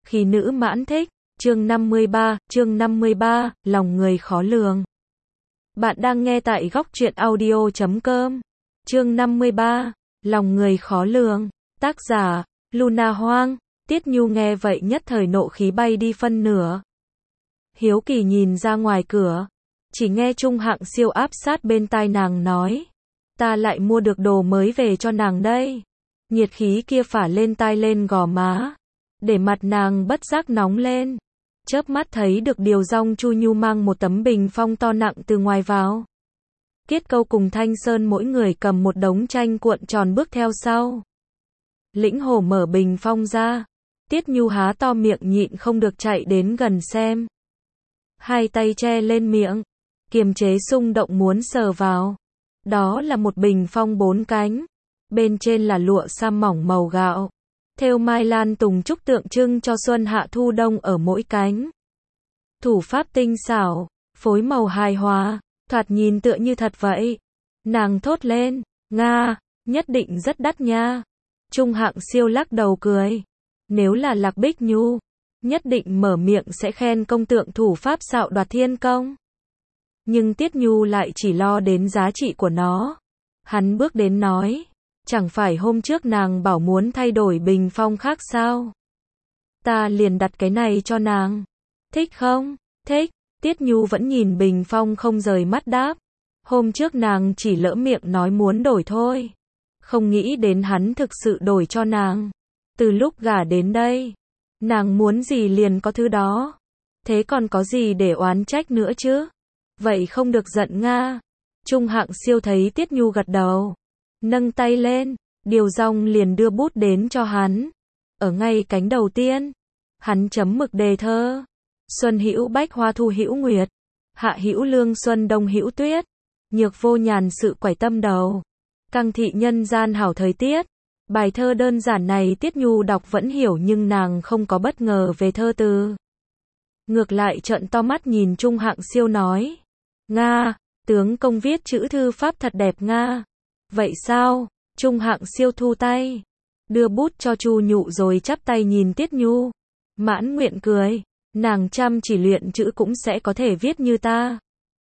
Khi nữ mãn thích, chương 53, lòng người khó lường. Bạn đang nghe tại góc truyện audio.com. Chương 53, lòng người khó lường. Tác giả, Luna Hoang. Tiết Nhu nghe vậy nhất thời nộ khí bay đi phân nửa. Hiếu kỳ nhìn ra ngoài cửa, chỉ nghe Trung Hạng Siêu áp sát bên tai nàng nói. Ta lại mua được đồ mới về cho nàng đây. Nhiệt khí kia phả lên tai lên gò má, để mặt nàng bất giác nóng lên. Chớp mắt thấy được Điều Dong Chu Nhu mang một tấm bình phong to nặng từ ngoài vào. Kiết Câu cùng Thanh Sơn mỗi người cầm một đống tranh cuộn tròn bước theo sau. Lĩnh Hổ mở bình phong ra, Tiết Nhu há to miệng nhịn không được chạy đến gần xem. Hai tay che lên miệng, kiềm chế xung động muốn sờ vào. Đó là một bình phong 4 cánh, bên trên là lụa sam mỏng màu gạo, thêu mai lan tùng trúc tượng trưng cho xuân hạ thu đông ở mỗi cánh. Thủ pháp tinh xảo, phối màu hài hòa, thoạt nhìn tựa như thật vậy. Nàng thốt lên, Nga, nhất định rất đắt nha. Trung Hạng Siêu lắc đầu cười. Nếu là Lạc Bích Nhu, nhất định mở miệng sẽ khen công tượng thủ pháp xạo đoạt thiên công. Nhưng Tiết Nhu lại chỉ lo đến giá trị của nó. Hắn bước đến nói, chẳng phải hôm trước nàng bảo muốn thay đổi bình phong khác sao? Ta liền đặt cái này cho nàng. Thích không? Thích. Tiết Nhu vẫn nhìn bình phong không rời mắt đáp. Hôm trước nàng chỉ lỡ miệng nói muốn đổi thôi. Không nghĩ đến hắn thực sự đổi cho nàng. Từ lúc gả đến đây, nàng muốn gì liền có thứ đó. Thế còn có gì để oán trách nữa chứ? Vậy không được giận Nga. Trung Hạng Siêu thấy Tiết Nhu gật đầu, nâng tay lên, Điều Dong liền đưa bút đến cho hắn. Ở ngay cánh đầu tiên, hắn chấm mực đề thơ. Xuân hữu bách hoa thu hữu nguyệt, hạ hữu lương xuân đông hữu tuyết, nhược vô nhàn sự quải tâm đầu, căng thị nhân gian hảo thời tiết. Bài thơ đơn giản này Tiết Nhu đọc vẫn hiểu nhưng nàng không có bất ngờ về thơ từ. Ngược lại trợn to mắt nhìn Trung Hạng Siêu nói, Nga, tướng công viết chữ thư pháp thật đẹp Nga. Vậy sao? Trung Hạng Siêu thu tay, đưa bút cho Chu Nhụ rồi chắp tay nhìn Tiết Nhu. Mãn nguyện cười, nàng chăm chỉ luyện chữ cũng sẽ có thể viết như ta.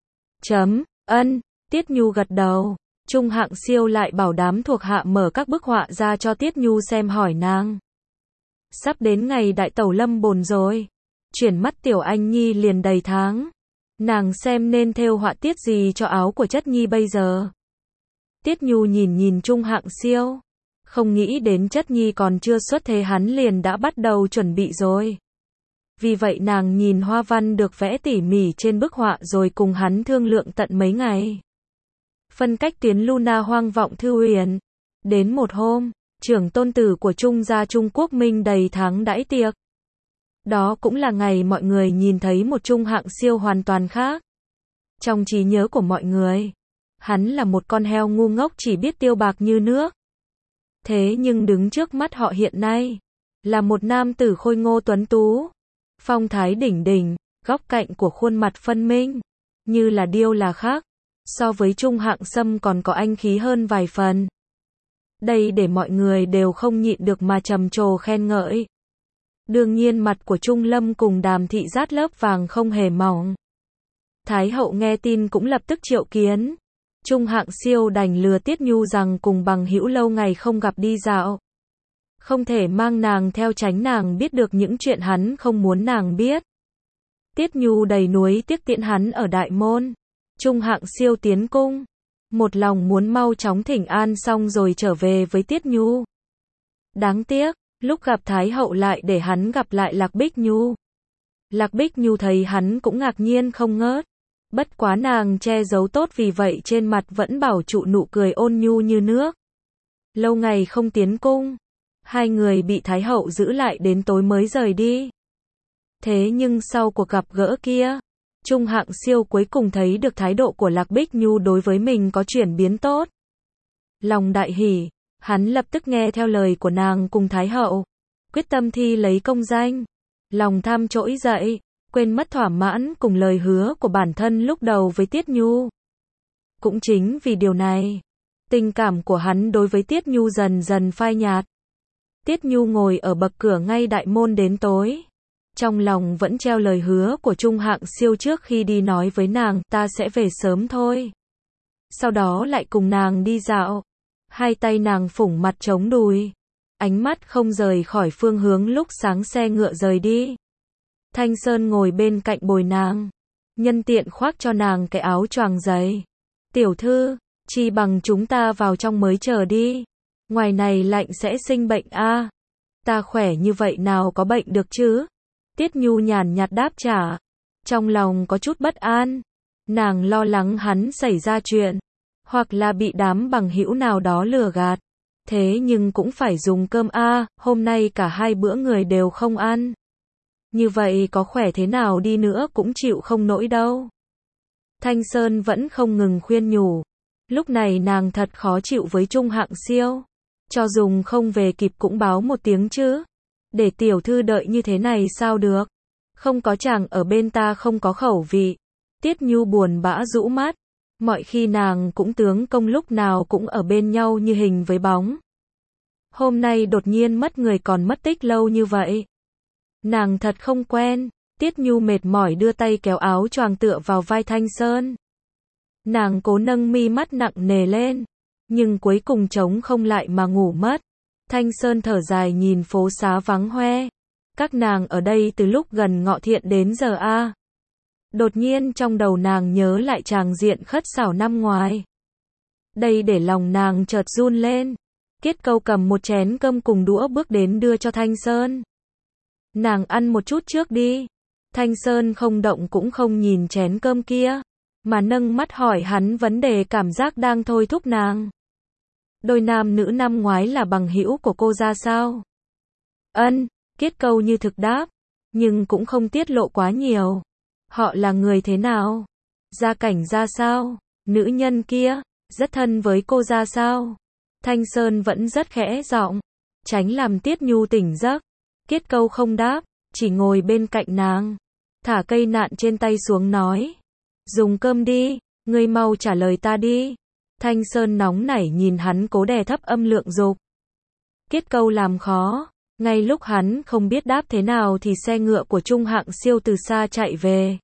Ân, Tiết Nhu gật đầu. Trung Hạng Siêu lại bảo đám thuộc hạ mở các bức họa ra cho Tiết Nhu xem hỏi nàng. Sắp đến ngày đại tẩu lâm bồn rồi. Chuyển mắt Tiểu Anh Nhi liền đầy tháng. Nàng xem nên thêu họa tiết gì cho áo của chất nhi bây giờ. Tiết Nhu nhìn Trung Hạng Siêu. Không nghĩ đến chất nhi còn chưa xuất thế hắn liền đã bắt đầu chuẩn bị rồi. Vì vậy nàng nhìn hoa văn được vẽ tỉ mỉ trên bức họa rồi cùng hắn thương lượng tận mấy ngày. Phân cách tuyến Luna Hoang vọng thư huyền. Đến một hôm, trưởng tôn tử của Trung gia Trung Quốc Minh đầy tháng đãi tiệc. Đó cũng là ngày mọi người nhìn thấy một Trung Hạng Siêu hoàn toàn khác. Trong trí nhớ của mọi người, hắn là một con heo ngu ngốc chỉ biết tiêu bạc như nước. Thế nhưng đứng trước mắt họ hiện nay, là một nam tử khôi ngô tuấn tú, phong thái đỉnh đỉnh, góc cạnh của khuôn mặt phân minh, như là điêu là khác. So với Trung Hạng Sâm còn có anh khí hơn vài phần. Đây để mọi người đều không nhịn được mà trầm trồ khen ngợi. Đương nhiên mặt của Trung Lâm cùng Đàm Thị rát lớp vàng không hề mỏng. Thái hậu nghe tin cũng lập tức triệu kiến. Trung Hạng Siêu đành lừa Tiết Nhu rằng cùng bằng hữu lâu ngày không gặp đi dạo. Không thể mang nàng theo tránh nàng biết được những chuyện hắn không muốn nàng biết. Tiết Nhu đầy nuối tiếc tiễn hắn ở đại môn. Trung Hạng Siêu tiến cung, một lòng muốn mau chóng thỉnh an xong rồi trở về với Tiết Nhu. Đáng tiếc, lúc gặp Thái hậu lại để hắn gặp lại Lạc Bích Nhu. Lạc Bích Nhu thấy hắn cũng ngạc nhiên không ngớt. Bất quá nàng che giấu tốt vì vậy trên mặt vẫn bảo trụ nụ cười ôn nhu như nước. Lâu ngày không tiến cung, hai người bị Thái hậu giữ lại đến tối mới rời đi. Thế nhưng sau cuộc gặp gỡ kia, Trung Hạng Siêu cuối cùng thấy được thái độ của Lạc Bích Nhu đối với mình có chuyển biến tốt. Lòng đại hỉ, hắn lập tức nghe theo lời của nàng cùng Thái hậu, quyết tâm thi lấy công danh. Lòng tham trỗi dậy, quên mất thỏa mãn cùng lời hứa của bản thân lúc đầu với Tiết Nhu. Cũng chính vì điều này, tình cảm của hắn đối với Tiết Nhu dần dần phai nhạt. Tiết Nhu ngồi ở bậc cửa ngay đại môn đến tối. Trong lòng vẫn treo lời hứa của Trung Hạng Siêu trước khi đi nói với nàng, ta sẽ về sớm thôi. Sau đó lại cùng nàng đi dạo. Hai tay nàng phủng mặt chống đùi. Ánh mắt không rời khỏi phương hướng lúc sáng xe ngựa rời đi. Thanh Sơn ngồi bên cạnh bồi nàng. Nhân tiện khoác cho nàng cái áo choàng dày. Tiểu thư, chi bằng chúng ta vào trong mới chờ đi. Ngoài này lạnh sẽ sinh bệnh a. Ta khỏe như vậy nào có bệnh được chứ? Tiết Nhu nhàn nhạt đáp trả. Trong lòng có chút bất an. Nàng lo lắng hắn xảy ra chuyện. Hoặc là bị đám bằng hữu nào đó lừa gạt. Thế nhưng cũng phải dùng cơm a, hôm nay cả hai bữa người đều không ăn. Như vậy có khỏe thế nào đi nữa cũng chịu không nổi đâu. Thanh Sơn vẫn không ngừng khuyên nhủ. Lúc này nàng thật khó chịu với Trung Hạng Siêu. Cho dùng không về kịp cũng báo một tiếng chứ. Để tiểu thư đợi như thế này sao được. Không có chàng ở bên ta không có khẩu vị. Tiết Nhu buồn bã rũ mắt. Mọi khi nàng cũng tướng công lúc nào cũng ở bên nhau như hình với bóng. Hôm nay đột nhiên mất người còn mất tích lâu như vậy. Nàng thật không quen. Tiết Nhu mệt mỏi đưa tay kéo áo choàng tựa vào vai Thanh Sơn. Nàng cố nâng mi mắt nặng nề lên. Nhưng cuối cùng chống không lại mà ngủ mất. Thanh Sơn thở dài nhìn phố xá vắng hoe. Các nàng ở đây từ lúc gần Ngọ Thiện đến giờ a. Đột nhiên trong đầu nàng nhớ lại tràng diện khất xảo năm ngoài. Đây để lòng nàng chợt run lên. Kết Câu cầm một chén cơm cùng đũa bước đến đưa cho Thanh Sơn. Nàng ăn một chút trước đi. Thanh Sơn không động cũng không nhìn chén cơm kia, mà nâng mắt hỏi hắn vấn đề cảm giác đang thôi thúc nàng. Đôi nam nữ năm ngoái là bằng hữu của cô ra sao? Ân, Kết Câu như thực đáp, nhưng cũng không tiết lộ quá nhiều. Họ là người thế nào? Gia cảnh ra sao? Nữ nhân kia, rất thân với cô ra sao? Thanh Sơn vẫn rất khẽ giọng, tránh làm Tiết Nhu tỉnh giấc. Kết Câu không đáp, chỉ ngồi bên cạnh nàng, thả cây nạn trên tay xuống nói. Dùng cơm đi, ngươi mau trả lời ta đi. Thanh Sơn nóng nảy nhìn hắn cố đè thấp âm lượng dục. Kết Câu làm khó. Ngay lúc hắn không biết đáp thế nào thì xe ngựa của Trung Hạng Siêu từ xa chạy về.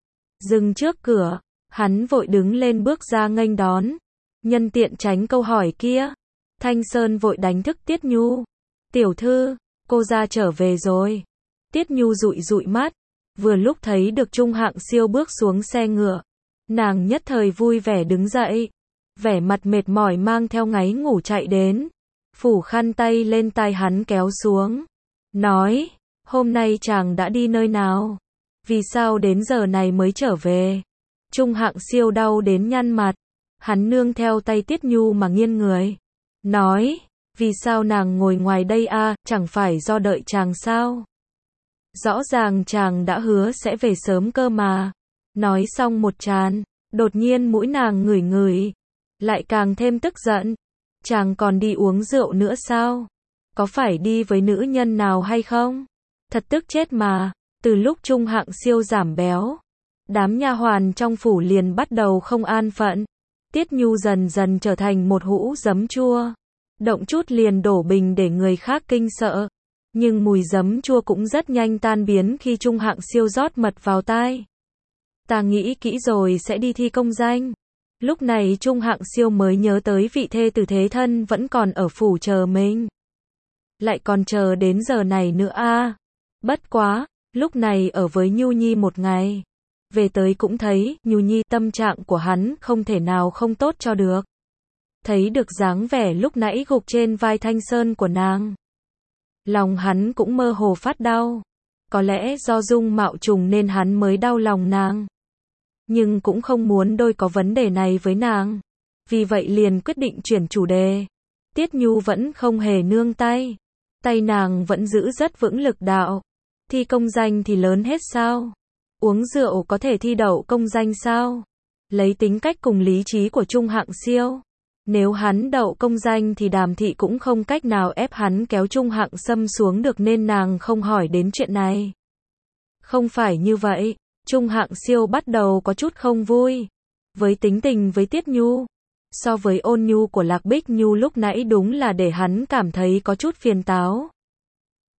Dừng trước cửa, hắn vội đứng lên bước ra nghênh đón. Nhân tiện tránh câu hỏi kia, Thanh Sơn vội đánh thức Tiết Nhu. Tiểu thư, cô ra trở về rồi. Tiết Nhu dụi dụi mắt, vừa lúc thấy được Trung Hạng Siêu bước xuống xe ngựa. Nàng nhất thời vui vẻ đứng dậy, vẻ mặt mệt mỏi mang theo ngáy ngủ chạy đến. Phủ khăn tay lên tai hắn kéo xuống. Nói, hôm nay chàng đã đi nơi nào? Vì sao đến giờ này mới trở về? Trung Hạng Siêu đau đến nhăn mặt. Hắn nương theo tay Tiết Nhu mà nghiêng người. Nói, vì sao nàng ngồi ngoài đây a, chẳng phải do đợi chàng sao? Rõ ràng chàng đã hứa sẽ về sớm cơ mà. Nói xong một tràn, đột nhiên mũi nàng ngửi ngửi. Lại càng thêm tức giận. Chàng còn đi uống rượu nữa sao? Có phải đi với nữ nhân nào hay không? Thật tức chết mà. Từ lúc Trung Hạng Siêu giảm béo, đám nha hoàn trong phủ liền bắt đầu không an phận. Tiết Nhu dần dần trở thành một hũ giấm chua. Động chút liền đổ bình để người khác kinh sợ. Nhưng mùi giấm chua cũng rất nhanh tan biến khi Trung Hạng Siêu rót mật vào tai. Ta nghĩ kỹ rồi sẽ đi thi công danh. Lúc này Trung Hạng Siêu mới nhớ tới vị thê tử thế thân vẫn còn ở phủ chờ mình. Lại còn chờ đến giờ này nữa a. Bất quá, lúc này ở với Nhu Nhi một ngày. Về tới cũng thấy, Nhu Nhi tâm trạng của hắn không thể nào không tốt cho được. Thấy được dáng vẻ lúc nãy gục trên vai Thanh Sơn của nàng. Lòng hắn cũng mơ hồ phát đau. Có lẽ do dung mạo trùng nên hắn mới đau lòng nàng. Nhưng cũng không muốn đôi có vấn đề này với nàng. Vì vậy liền quyết định chuyển chủ đề. Tiết Nhu vẫn không hề nương tay. Tay nàng vẫn giữ rất vững lực đạo. Thi công danh thì lớn hết sao? Uống rượu có thể thi đậu công danh sao? Lấy tính cách cùng lý trí của Trung Hạng Siêu, nếu hắn đậu công danh thì Đàm thị cũng không cách nào ép hắn kéo Trung Hạng Sâm xuống được nên nàng không hỏi đến chuyện này. Không phải như vậy, Trung Hạng Siêu bắt đầu có chút không vui. Với tính tình với Tiết Nhu, so với ôn nhu của Lạc Bích Nhu lúc nãy đúng là để hắn cảm thấy có chút phiền táo.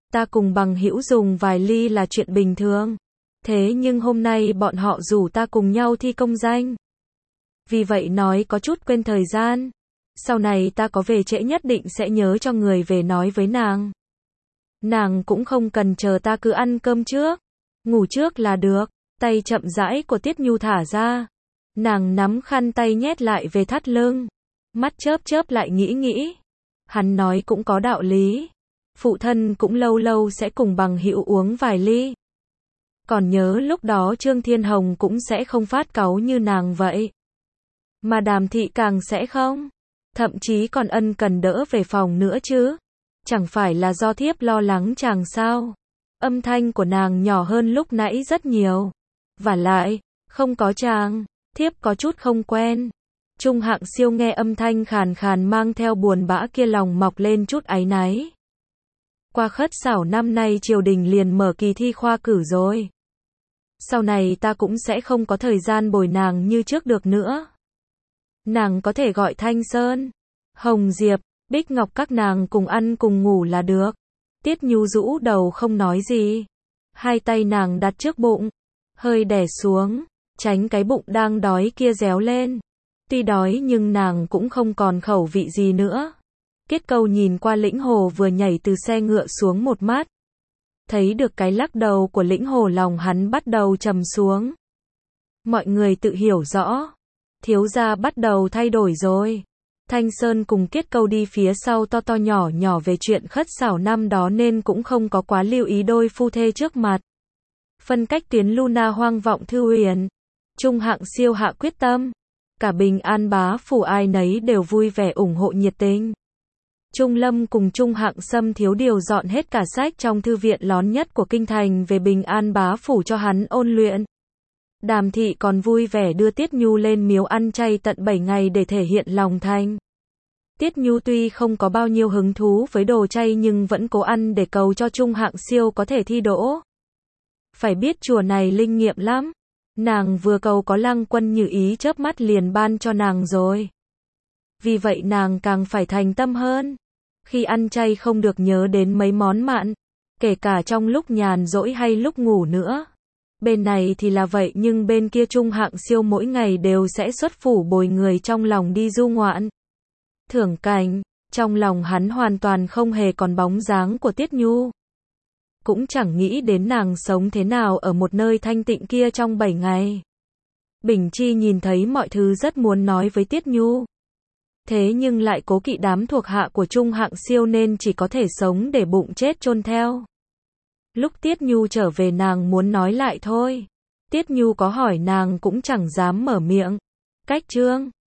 Ta cùng bằng hữu dùng vài ly là chuyện bình thường. Thế nhưng hôm nay bọn họ rủ ta cùng nhau thi công danh. Vì vậy nói có chút quên thời gian. Sau này ta có về trễ nhất định sẽ nhớ cho người về nói với nàng. Nàng cũng không cần chờ ta, cứ ăn cơm trước, ngủ trước là được. Tay chậm rãi của Tiết Nhu thả ra. Nàng nắm khăn tay nhét lại về thắt lưng. Mắt chớp chớp lại nghĩ. Hắn nói cũng có đạo lý. Phụ thân cũng lâu lâu sẽ cùng bằng hữu uống vài ly. Còn nhớ lúc đó Trương Thiên Hồng cũng sẽ không phát cáu như nàng vậy. Mà Đàm Thị càng sẽ không. Thậm chí còn ân cần đỡ về phòng nữa chứ. Chẳng phải là do thiếp lo lắng chàng sao? Âm thanh của nàng nhỏ hơn lúc nãy rất nhiều. Vả lại, không có chàng, thiếp có chút không quen. Trung Hạng Siêu nghe âm thanh khàn khàn mang theo buồn bã kia lòng mọc lên chút áy náy. Qua Khất Sảo năm nay triều đình liền mở kỳ thi khoa cử rồi. Sau này ta cũng sẽ không có thời gian bồi nàng như trước được nữa. Nàng có thể gọi Thanh Sơn, Hồng Diệp, Bích Ngọc các nàng cùng ăn cùng ngủ là được. Tiết Nhu rũ đầu không nói gì. Hai tay nàng đặt trước bụng, hơi đè xuống, tránh cái bụng đang đói kia réo lên. Tuy đói nhưng nàng cũng không còn khẩu vị gì nữa. Kết Câu nhìn qua Lĩnh Hồ vừa nhảy từ xe ngựa xuống một mắt. Thấy được cái lắc đầu của Lĩnh Hồ, lòng hắn bắt đầu trầm xuống. Mọi người tự hiểu rõ. Thiếu gia bắt đầu thay đổi rồi. Thanh Sơn cùng Kết Câu đi phía sau to to nhỏ nhỏ về chuyện Khất Sảo năm đó nên cũng không có quá lưu ý đôi phu thê trước mặt. Phân cách tuyến Luna Hoang Vọng Thư Huyền. Trung Hạng Siêu hạ quyết tâm. Cả Bình An bá phủ ai nấy đều vui vẻ ủng hộ nhiệt tình. Trung Lâm cùng Trung Hạng Sâm thiếu điều dọn hết cả sách trong thư viện lón nhất của kinh thành về Bình An bá phủ cho hắn ôn luyện. Đàm Thị còn vui vẻ đưa Tiết Nhu lên miếu ăn chay tận 7 ngày để thể hiện lòng thành. Tiết Nhu tuy không có bao nhiêu hứng thú với đồ chay nhưng vẫn cố ăn để cầu cho Trung Hạng Siêu có thể thi đỗ. Phải biết chùa này linh nghiệm lắm. Nàng vừa cầu có Lăng Quân Như ý chớp mắt liền ban cho nàng rồi. Vì vậy nàng càng phải thành tâm hơn. Khi ăn chay không được nhớ đến mấy món mặn, kể cả trong lúc nhàn rỗi hay lúc ngủ nữa. Bên này thì là vậy nhưng bên kia Trung Hạng Siêu mỗi ngày đều sẽ xuất phủ bồi người trong lòng đi du ngoạn. Thưởng cảnh, trong lòng hắn hoàn toàn không hề còn bóng dáng của Tiết Nhu. Cũng chẳng nghĩ đến nàng sống thế nào ở một nơi thanh tịnh kia trong 7 ngày. Bình Chi nhìn thấy mọi thứ rất muốn nói với Tiết Nhu. Thế nhưng lại cố kỵ đám thuộc hạ của Trung Hạng Siêu nên chỉ có thể sống để bụng chết chôn theo. Lúc Tiết Nhu trở về nàng muốn nói lại thôi. Tiết Nhu có hỏi nàng cũng chẳng dám mở miệng. Cách chương